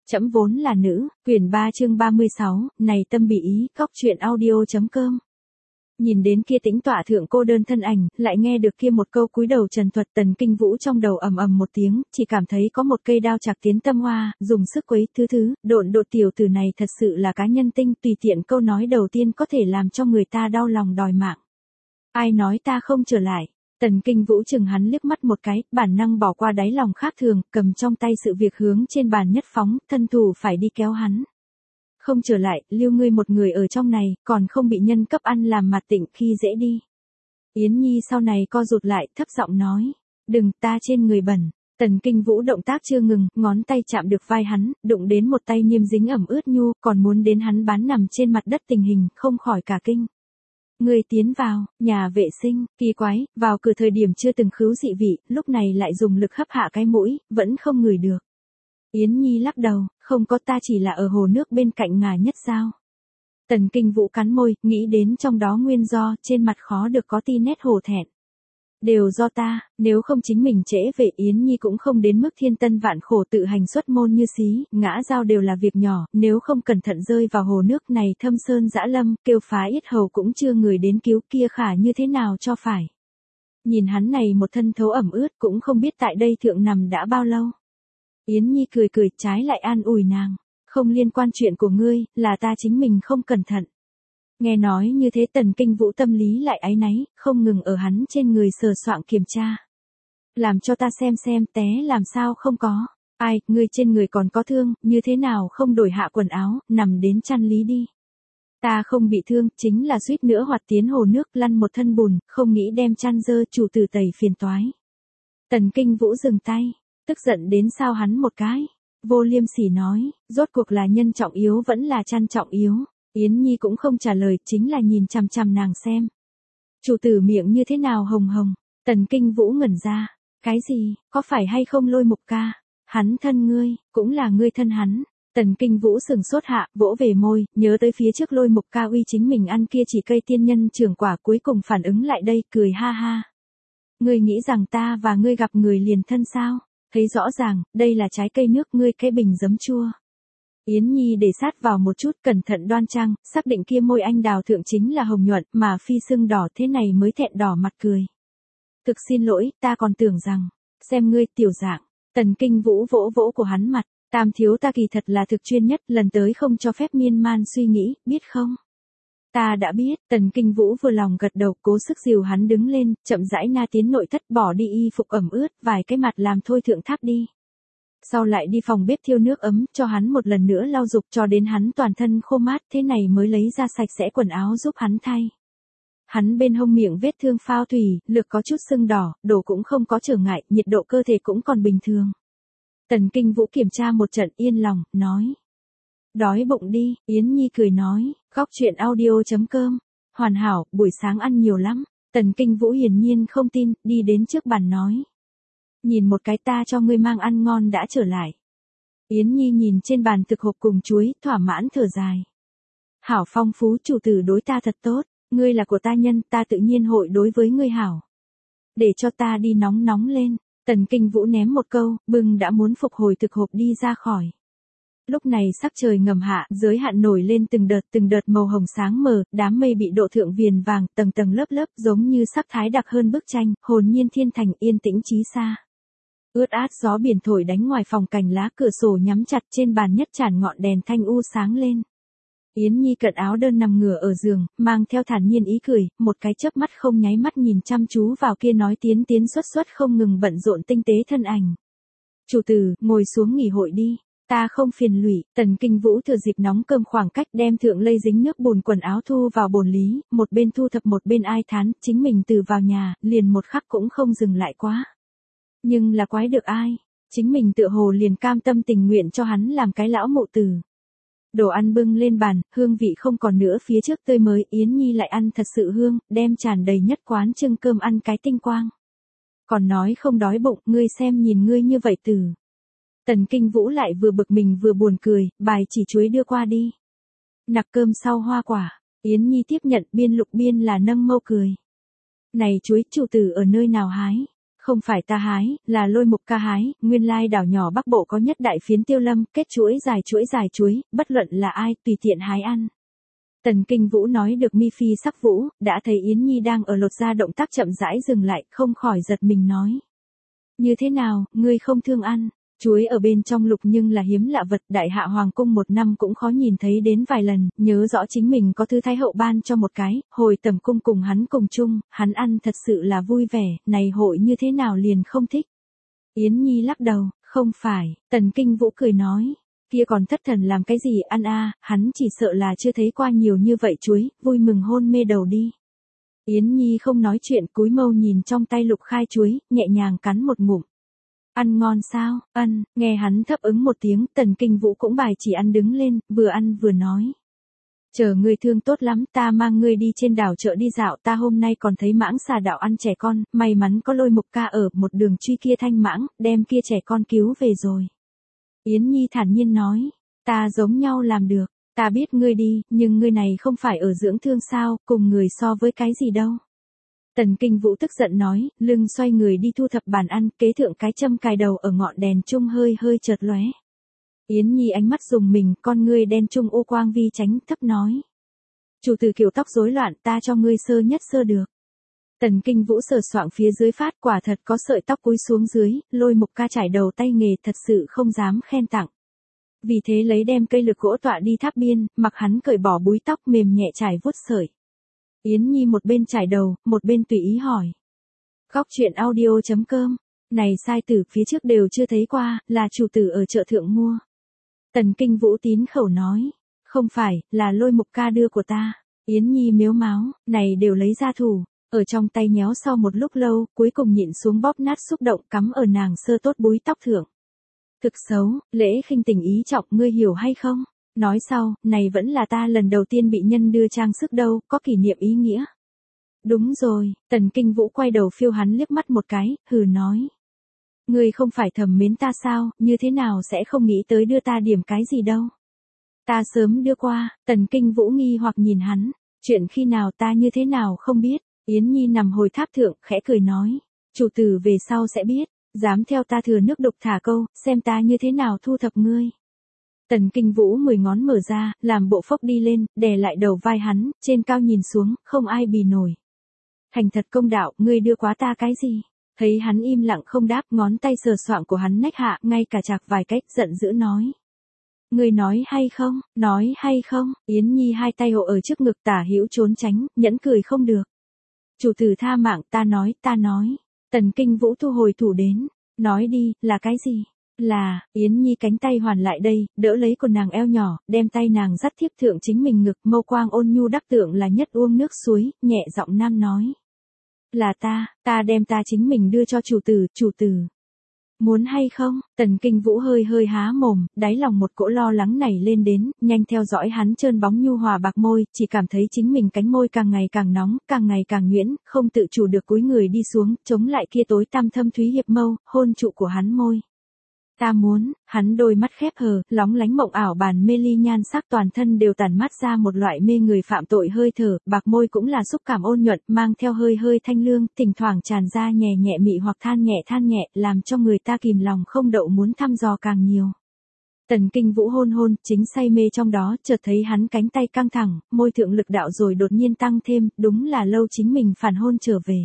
Trẫm vốn là nữ, quyển 3 chương 36, này tâm bị ý, cóc truyện audio.com. Nhìn đến kia tĩnh tọa thượng cô đơn thân ảnh, lại nghe được kia một câu cúi đầu trần thuật, Tần Kinh Vũ trong đầu ầm ầm một tiếng, chỉ cảm thấy có một cây đao chạc tiến tâm hoa, dùng sức quấy thứ, độn đột tiểu tử này thật sự là cá nhân tinh, tùy tiện câu nói đầu tiên có thể làm cho người ta đau lòng đòi mạng. Ai nói ta không trở lại? Tần Kinh Vũ chừng hắn liếc mắt một cái, bản năng bỏ qua đáy lòng khác thường, cầm trong tay sự việc hướng trên bàn nhất phóng, thân thủ phải đi kéo hắn. Không trở lại, lưu ngươi một người ở trong này, còn không bị nhân cấp ăn làm mặt tịnh khi dễ đi. Yến Nhi sau này co rụt lại, thấp giọng nói, đừng, ta trên người bẩn. Tần Kinh Vũ động tác chưa ngừng, ngón tay chạm được vai hắn, đụng đến một tay niêm dính ẩm ướt nhu, còn muốn đến hắn bán nằm trên mặt đất tình hình, không khỏi cả kinh. Người tiến vào, nhà vệ sinh, kỳ quái, vào cửa thời điểm chưa từng khứu dị vị, lúc này lại dùng lực hấp hạ cái mũi, vẫn không ngửi được. Yến Nhi lắc đầu, không có, ta chỉ là ở hồ nước bên cạnh ngài nhất sao. Tần Kinh Vũ cắn môi, nghĩ đến trong đó nguyên do, trên mặt khó được có ti nét hổ thẹn. Đều do ta, nếu không chính mình trễ về Yến Nhi cũng không đến mức thiên tân vạn khổ tự hành xuất môn như xí, ngã dao đều là việc nhỏ, nếu không cẩn thận rơi vào hồ nước này thâm sơn dã lâm, kêu phá yết hầu cũng chưa người đến cứu, kia khả như thế nào cho phải. Nhìn hắn này một thân thấu ẩm ướt cũng không biết tại đây thượng nằm đã bao lâu. Yến Nhi cười cười, trái lại an ủi nàng, không liên quan chuyện của ngươi, là ta chính mình không cẩn thận. Nghe nói như thế Tần Kinh Vũ tâm lý lại áy náy, không ngừng ở hắn trên người sờ soạng kiểm tra. Làm cho ta xem té làm sao không có. Ai, ngươi trên người còn có thương, như thế nào không đổi hạ quần áo, nằm đến chăn lý đi. Ta không bị thương, chính là suýt nữa hoạt tiến hồ nước lăn một thân bùn, không nghĩ đem chăn dơ chủ tử tẩy phiền toái. Tần Kinh Vũ dừng tay, tức giận đến sao hắn một cái. Vô liêm sỉ nói, rốt cuộc là nhân trọng yếu vẫn là chăn trọng yếu. Yến Nhi cũng không trả lời, chính là nhìn chằm chằm nàng xem. Chủ tử miệng như thế nào hồng hồng. Tần Kinh Vũ ngẩn ra. Cái gì, có phải hay không Lôi Mục ca? Hắn thân ngươi, cũng là ngươi thân hắn. Tần Kinh Vũ sừng sốt hạ, vỗ về môi, nhớ tới phía trước Lôi Mục ca uy chính mình ăn kia chỉ cây tiên nhân trưởng quả, cuối cùng phản ứng lại đây, cười ha ha. Ngươi nghĩ rằng ta và ngươi gặp người liền thân sao? Thấy rõ ràng, đây là trái cây nước ngươi cái bình giấm chua. Yến Nhi để sát vào một chút, cẩn thận đoan trang, xác định kia môi anh đào thượng chính là hồng nhuận, mà phi sưng đỏ, thế này mới thẹn đỏ mặt cười. Thực xin lỗi, ta còn tưởng rằng, xem ngươi tiểu dạng. Tần Kinh Vũ vỗ vỗ của hắn mặt, Tam thiếu ta kỳ thật là thực chuyên nhất, lần tới không cho phép miên man suy nghĩ, biết không? Ta đã biết. Tần Kinh Vũ vừa lòng gật đầu, cố sức dìu hắn đứng lên, chậm rãi na tiến nội thất, bỏ đi y phục ẩm ướt, vài cái mặt làm thôi thượng tháp đi. Sau lại đi phòng bếp thiêu nước ấm, cho hắn một lần nữa lau dục cho đến hắn toàn thân khô mát, thế này mới lấy ra sạch sẽ quần áo giúp hắn thay. Hắn bên hông miệng vết thương phao thủy, lược có chút sưng đỏ, đổ cũng không có trở ngại, nhiệt độ cơ thể cũng còn bình thường. Tần Kinh Vũ kiểm tra một trận yên lòng, nói. Đói bụng đi, Yến Nhi cười nói, góc truyện audio.com. Hoàn hảo, buổi sáng ăn nhiều lắm. Tần Kinh Vũ hiển nhiên không tin, đi đến trước bàn nói. Nhìn một cái, ta cho ngươi mang ăn ngon đã trở lại. Yến Nhi nhìn trên bàn thực hộp cùng chuối, thỏa mãn thở dài. Hảo phong phú, chủ tử đối ta thật tốt, ngươi là của ta nhân, ta tự nhiên hội đối với ngươi hảo. Để cho ta đi nóng lên. Tần Kinh Vũ ném một câu, bưng đã muốn phục hồi thực hộp đi ra khỏi. Lúc này sắc trời ngầm hạ, giới hạn nổi lên từng đợt màu hồng sáng mờ, đám mây bị độ thượng viền vàng, tầng tầng lớp, giống như sắc thái đặc hơn bức tranh, hồn nhiên thiên thành, yên tĩnh chí xa. Ướt át gió biển thổi đánh ngoài phòng, cành lá cửa sổ nhắm chặt, trên bàn nhất tràn ngọn đèn thanh u sáng lên. Yến Nhi cận áo đơn nằm ngửa ở giường, mang theo thản nhiên ý cười, một cái chớp mắt không nháy mắt nhìn chăm chú vào kia nói tiến xuất không ngừng bận rộn tinh tế thân ảnh. Chủ tử, ngồi xuống nghỉ hội đi. Ta không phiền lụy. Tần Kinh Vũ thừa dịp nóng cơm khoảng cách đem thượng lây dính nước bùn quần áo thu vào bồn lý, một bên thu thập một bên ai thán, chính mình từ vào nhà, liền một khắc cũng không dừng lại quá. Nhưng là quái được ai, chính mình tựa hồ liền cam tâm tình nguyện cho hắn làm cái lão mụ tử. Đồ ăn bưng lên bàn, hương vị không còn nữa, phía trước tươi mới, Yến Nhi lại ăn thật sự hương, đem tràn đầy nhất quán trưng cơm ăn cái tinh quang. Còn nói không đói bụng, ngươi xem nhìn ngươi như vậy tử. Tần Kinh Vũ lại vừa bực mình vừa buồn cười, bài chỉ chuối đưa qua đi. Nặc cơm sau hoa quả, Yến Nhi tiếp nhận, biên lục biên là nâng mâu cười. Này chuối, chủ tử ở nơi nào hái? Không phải ta hái, là Lôi Mục ca hái, nguyên lai đảo nhỏ Bắc Bộ có nhất đại phiến tiêu lâm, kết chuỗi dài chuối, bất luận là ai, tùy tiện hái ăn. Tần Kinh Vũ nói được mi phi sắc vũ, đã thấy Yến Nhi đang ở lột ra động tác chậm rãi dừng lại, không khỏi giật mình nói. Như thế nào, ngươi không thương ăn? Chuối ở bên trong lục nhưng là hiếm lạ vật, đại hạ hoàng cung một năm cũng khó nhìn thấy đến vài lần, nhớ rõ chính mình có thư thái hậu ban cho một cái, hồi tẩm cung cùng hắn cùng chung, hắn ăn thật sự là vui vẻ, này hội như thế nào liền không thích. Yến Nhi lắc đầu, không phải, Tần Kinh Vũ cười nói, kia còn thất thần làm cái gì ăn a, hắn chỉ sợ là chưa thấy qua nhiều như vậy chuối, vui mừng hôn mê đầu đi. Yến Nhi không nói chuyện, cúi mâu nhìn trong tay lục khai chuối, nhẹ nhàng cắn một ngụm. Ăn ngon sao? Ăn, nghe hắn thấp ứng một tiếng, Tần Kinh Vũ cũng bài chỉ ăn đứng lên, vừa ăn vừa nói. Chờ ngươi thương tốt lắm, ta mang ngươi đi trên đảo chợ đi dạo, ta hôm nay còn thấy mãng xà đạo ăn trẻ con, may mắn có Lôi Mục ca ở một đường truy kia thanh mãng, đem kia trẻ con cứu về rồi. Yến Nhi thản nhiên nói, ta giống nhau làm được, ta biết ngươi đi, nhưng ngươi này không phải ở dưỡng thương sao, cùng người so với cái gì đâu. Tần Kinh Vũ tức giận nói, lưng xoay người đi thu thập bàn ăn, kế thượng cái châm cài đầu ở ngọn đèn trung hơi chợt lóe. Yến Nhi ánh mắt dùng mình, con ngươi đen trung ô quang vi tránh thấp nói. Chủ tử kiểu tóc rối loạn, ta cho ngươi sơ nhất sơ được. Tần Kinh Vũ sờ soạng phía dưới phát, quả thật có sợi tóc cúi xuống dưới, Lôi Mục ca trải đầu tay nghề thật sự không dám khen tặng. Vì thế lấy đem cây lược gỗ tọa đi tháp biên, mặc hắn cởi bỏ búi tóc mềm nhẹ trải vuốt sợi. Yến Nhi một bên trải đầu, một bên tùy ý hỏi. Góc chuyện audio.com, này sai tử phía trước đều chưa thấy qua, là chủ tử ở chợ thượng mua. Tần Kinh Vũ tín khẩu nói, không phải, là Lôi Mục ca đưa của ta. Yến Nhi mếu máo, này đều lấy ra thủ, ở trong tay nhéo sau một lúc lâu, cuối cùng nhịn xuống bóp nát xúc động cắm ở nàng sơ tốt búi tóc thượng. Thực xấu, lễ khinh tình ý trọng, ngươi hiểu hay không? Nói sau, này vẫn là ta lần đầu tiên bị nhân đưa trang sức đâu, có kỷ niệm ý nghĩa. Đúng rồi, Tần Kinh Vũ quay đầu phiêu hắn liếc mắt một cái, hừ nói. Ngươi không phải thầm mến ta sao, như thế nào sẽ không nghĩ tới đưa ta điểm cái gì đâu. Ta sớm đưa qua, Tần Kinh Vũ nghi hoặc nhìn hắn, chuyện khi nào ta như thế nào không biết. Yến Nhi nằm hồi tháp thượng, khẽ cười nói. Chủ tử về sau sẽ biết, dám theo ta thừa nước đục thả câu, xem ta như thế nào thu thập ngươi. Tần Kinh Vũ 10 ngón mở ra, làm bộ phốc đi lên, đè lại đầu vai hắn, trên cao nhìn xuống, không ai bì nổi. Thành thật công đạo, ngươi đưa quá ta cái gì? Thấy hắn im lặng không đáp, ngón tay sờ soạng của hắn nách hạ, ngay cả chạc vài cách, giận dữ nói. Ngươi nói hay không, Yến Nhi hai tay hộ ở trước ngực tả hữu trốn tránh, nhẫn cười không được. Chủ tử tha mạng, ta nói. Tần Kinh Vũ thu hồi thủ đến, nói đi, là cái gì? Là, Yến Nhi cánh tay hoàn lại đây, đỡ lấy của nàng eo nhỏ, đem tay nàng dắt thiếp thượng chính mình ngực, mâu quang ôn nhu đắc tượng là nhất uông nước suối, nhẹ giọng nam nói. Là ta đem ta chính mình đưa cho chủ tử. Muốn hay không? Tần Kinh Vũ hơi há mồm, đáy lòng một cỗ lo lắng nảy lên đến, nhanh theo dõi hắn trơn bóng nhu hòa bạc môi, chỉ cảm thấy chính mình cánh môi càng ngày càng nóng, càng ngày càng nhuyễn, không tự chủ được cúi người đi xuống, chống lại kia tối tăm thâm thúy hiệp mâu, hôn trụ của hắn môi. Ta muốn, hắn đôi mắt khép hờ, lóng lánh mộng ảo bàn mê ly nhan sắc toàn thân đều tản mát ra một loại mê người phạm tội hơi thở, bạc môi cũng là xúc cảm ôn nhuận, mang theo hơi thanh lương, thỉnh thoảng tràn ra nhẹ nhẹ mị hoặc than nhẹ, làm cho người ta kìm lòng không đậu muốn thăm dò càng nhiều. Tần Kinh Vũ hôn, chính say mê trong đó, chợt thấy hắn cánh tay căng thẳng, môi thượng lực đạo rồi đột nhiên tăng thêm, đúng là lâu chính mình phản hôn trở về.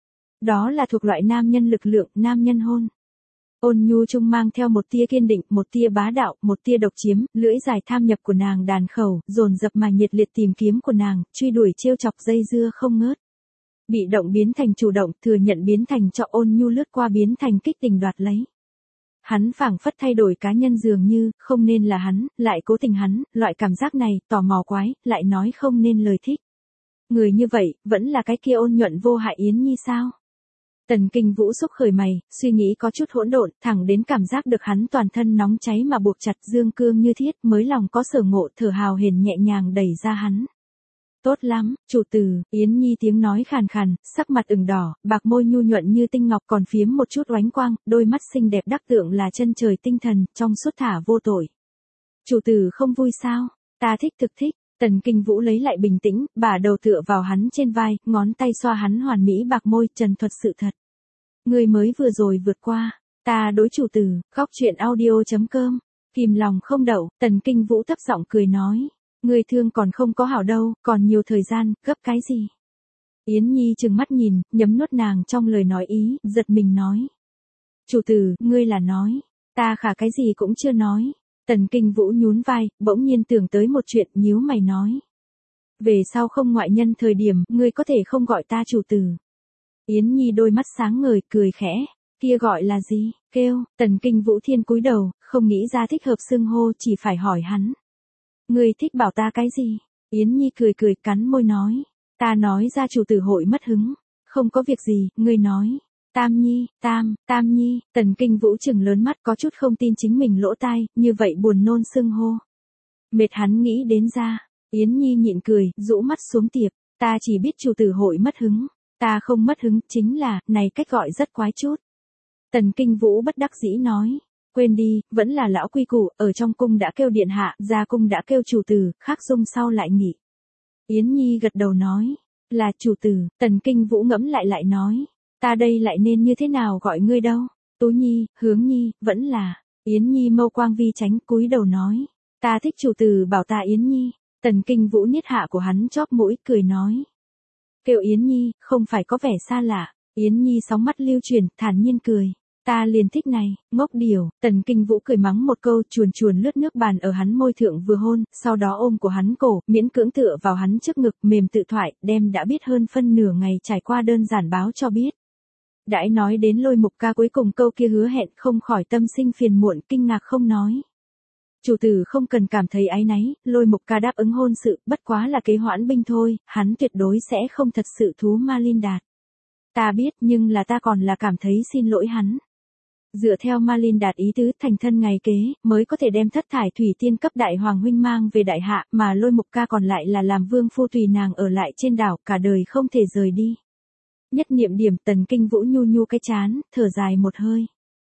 Đó là thuộc loại nam nhân lực lượng, nam nhân hôn. Ôn nhu trung mang theo một tia kiên định, một tia bá đạo, một tia độc chiếm, lưỡi dài tham nhập của nàng đàn khẩu, dồn dập mà nhiệt liệt tìm kiếm của nàng, truy đuổi trêu chọc dây dưa không ngớt. Bị động biến thành chủ động, thừa nhận biến thành cho ôn nhu lướt qua biến thành kích tình đoạt lấy. Hắn phảng phất thay đổi cá nhân dường như, không nên là hắn, lại cố tình hắn, loại cảm giác này, tò mò quái, lại nói không nên lời thích. Người như vậy, vẫn là cái kia ôn nhuận vô hại Yến Nhi sao? Tần Kinh Vũ xúc khởi mày, suy nghĩ có chút hỗn độn, thẳng đến cảm giác được hắn toàn thân nóng cháy mà buộc chặt dương cương như thiết, mới lòng có sở ngộ thở hào hển nhẹ nhàng đẩy ra hắn. Tốt lắm, chủ tử, Yến Nhi tiếng nói khàn khàn, sắc mặt ửng đỏ, bạc môi nhu nhuận như tinh ngọc còn phiếm một chút oánh quang, đôi mắt xinh đẹp đắc tượng là chân trời tinh thần, trong suốt thả vô tội. Chủ tử không vui sao? Ta thực thích. Tần Kinh Vũ lấy lại bình tĩnh, bả đầu tựa vào hắn trên vai, ngón tay xoa hắn hoàn mỹ bạc môi, trần thuật sự thật. Ngươi mới vừa rồi vượt qua. Ta đối chủ tử, góc chuyện audio.com. Kìm lòng không đậu, Tần Kinh Vũ thấp giọng cười nói. Ngươi thương còn không có hảo đâu, còn nhiều thời gian, gấp cái gì? Yến Nhi trừng mắt nhìn, nhấm nuốt nàng trong lời nói ý, giật mình nói. Chủ tử, ngươi là nói. Ta khả cái gì cũng chưa nói. Tần Kinh Vũ nhún vai, bỗng nhiên tưởng tới một chuyện, nhíu mày nói. Về sau không ngoại nhân thời điểm, ngươi có thể không gọi ta chủ tử. Yến Nhi đôi mắt sáng ngời, cười khẽ. Kia gọi là gì? Kêu. Tần Kinh Vũ thiên cúi đầu, không nghĩ ra thích hợp xưng hô, chỉ phải hỏi hắn. Ngươi thích bảo ta cái gì? Yến Nhi cười cười cắn môi nói. Ta nói ra chủ tử hội mất hứng. Không có việc gì, ngươi nói. Tam Nhi, Tam Nhi. Tần Kinh Vũ chừng lớn mắt có chút không tin chính mình lỗ tai, như vậy buồn nôn xưng hô. Mệt hắn nghĩ đến ra. Yến Nhi nhịn cười, rũ mắt xuống tiệp. Ta chỉ biết chủ tử hội mất hứng. Ta không mất hứng, chính là, này cách gọi rất quái chút. Tần Kinh Vũ bất đắc dĩ nói. Quên đi, vẫn là lão quy củ, ở trong cung đã kêu điện hạ, ra cung đã kêu chủ tử, khác dung sau lại nghỉ. Yến Nhi gật đầu nói. Là chủ tử. Tần Kinh Vũ ngẫm lại nói. Ta đây lại nên như thế nào gọi ngươi đâu? Tú Nhi, Hướng Nhi, vẫn là. Yến Nhi mâu quang vi tránh cúi đầu nói. Ta thích chủ tử bảo ta Yến Nhi. Tần Kinh Vũ niết hạ của hắn chóp mũi cười nói. Kêu Yến Nhi, không phải có vẻ xa lạ. Yến Nhi sóng mắt lưu chuyển, thản nhiên cười. Ta liền thích này, ngốc điều. Tần Kinh Vũ cười mắng một câu, chuồn lướt nước bàn ở hắn môi thượng vừa hôn, sau đó ôm của hắn cổ, miễn cưỡng tựa vào hắn trước ngực, mềm tự thoại, đem đã biết hơn phân nửa ngày trải qua đơn giản báo cho biết. Đãi nói đến Lôi Mục Ca cuối cùng câu kia hứa hẹn, không khỏi tâm sinh phiền muộn, kinh ngạc không nói. Chủ tử không cần cảm thấy áy náy, Lôi Mục Ca đáp ứng hôn sự, bất quá là kế hoãn binh thôi, hắn tuyệt đối sẽ không thật sự thú Ma Linh Đạt. Ta biết, nhưng là ta còn là cảm thấy xin lỗi hắn. Dựa theo Ma Linh Đạt ý tứ, thành thân ngày kế, mới có thể đem Thất Thải Thủy Tiên cấp đại hoàng huynh mang về đại hạ, mà Lôi Mục Ca còn lại là làm vương phu tùy nàng ở lại trên đảo, cả đời không thể rời đi. Nhất niệm điểm, Tần Kinh Vũ nhu cái chán, thở dài một hơi.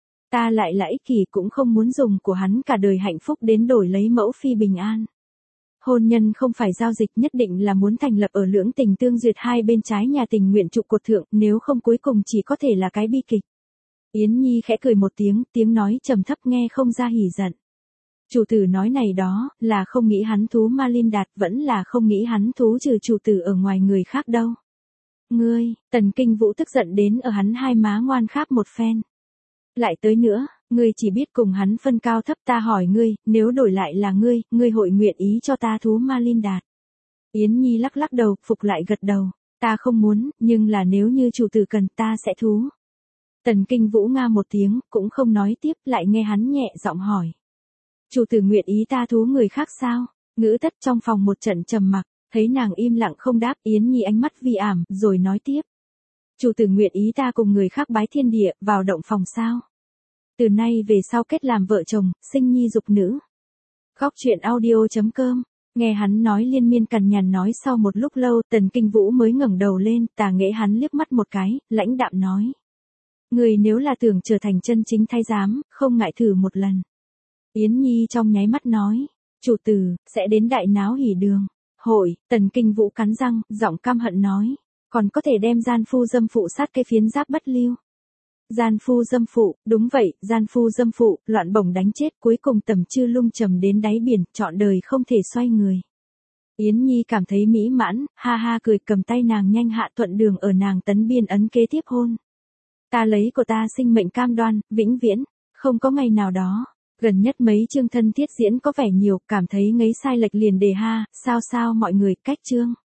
Ta lại là ích kỷ, cũng không muốn dùng của hắn cả đời hạnh phúc đến đổi lấy mẫu phi bình an. Hôn nhân không phải giao dịch, nhất định là muốn thành lập ở lưỡng tình tương duyệt hai bên trái nhà tình nguyện trụ cột thượng, nếu không cuối cùng chỉ có thể là cái bi kịch. Yến Nhi khẽ cười một tiếng nói trầm thấp nghe không ra hỉ giận. Chủ tử nói này đó, là không nghĩ hắn thú Ma Linh Đạt, vẫn là không nghĩ hắn thú trừ chủ tử ở ngoài người khác đâu. Ngươi, Tần Kinh Vũ tức giận đến ở hắn hai má ngoan kháp một phen. Lại tới nữa, ngươi chỉ biết cùng hắn phân cao thấp, ta hỏi ngươi, nếu đổi lại là ngươi hội nguyện ý cho ta thú Ma Linh Đạt. Yến Nhi lắc đầu, phục lại gật đầu. Ta không muốn, nhưng là nếu như chủ tử cần ta sẽ thú. Tần Kinh Vũ nga một tiếng, cũng không nói tiếp, lại nghe hắn nhẹ giọng hỏi. Chủ tử nguyện ý ta thú người khác sao? Ngữ tất trong phòng một trận trầm mặc, thấy nàng im lặng không đáp, Yến Nhi ánh mắt vi ảm, rồi nói tiếp. Chủ tử nguyện ý ta cùng người khác bái thiên địa, vào động phòng sao? Từ nay về sau kết làm vợ chồng, sinh nhi dục nữ. Góc chuyện audio.com. Nghe hắn nói liên miên cằn nhằn nói sau một lúc lâu, Tần Kinh Vũ mới ngẩng đầu lên, tà nghễ hắn liếc mắt một cái, lãnh đạm nói. Người nếu là tưởng trở thành chân chính thái giám, không ngại thử một lần. Yến Nhi trong nháy mắt nói. Chủ tử, sẽ đến đại náo hỉ đường. Hội, Tần Kinh Vũ cắn răng, giọng căm hận nói. Còn có thể đem gian phu dâm phụ sát cái phiến giáp bất lưu. Gian phu dâm phụ, đúng vậy, gian phu dâm phụ, loạn bổng đánh chết, cuối cùng tầm chư lung trầm đến đáy biển, trọn đời không thể xoay người. Yến Nhi cảm thấy mỹ mãn, ha ha cười, cầm tay nàng nhanh hạ thuận đường ở nàng tấn biên ấn kế tiếp hôn. Ta lấy của ta sinh mệnh cam đoan, vĩnh viễn, không có ngày nào đó. Gần nhất mấy chương thân thiết diễn có vẻ nhiều, cảm thấy ngấy sai lệch liền đề ha, sao mọi người, cách chương.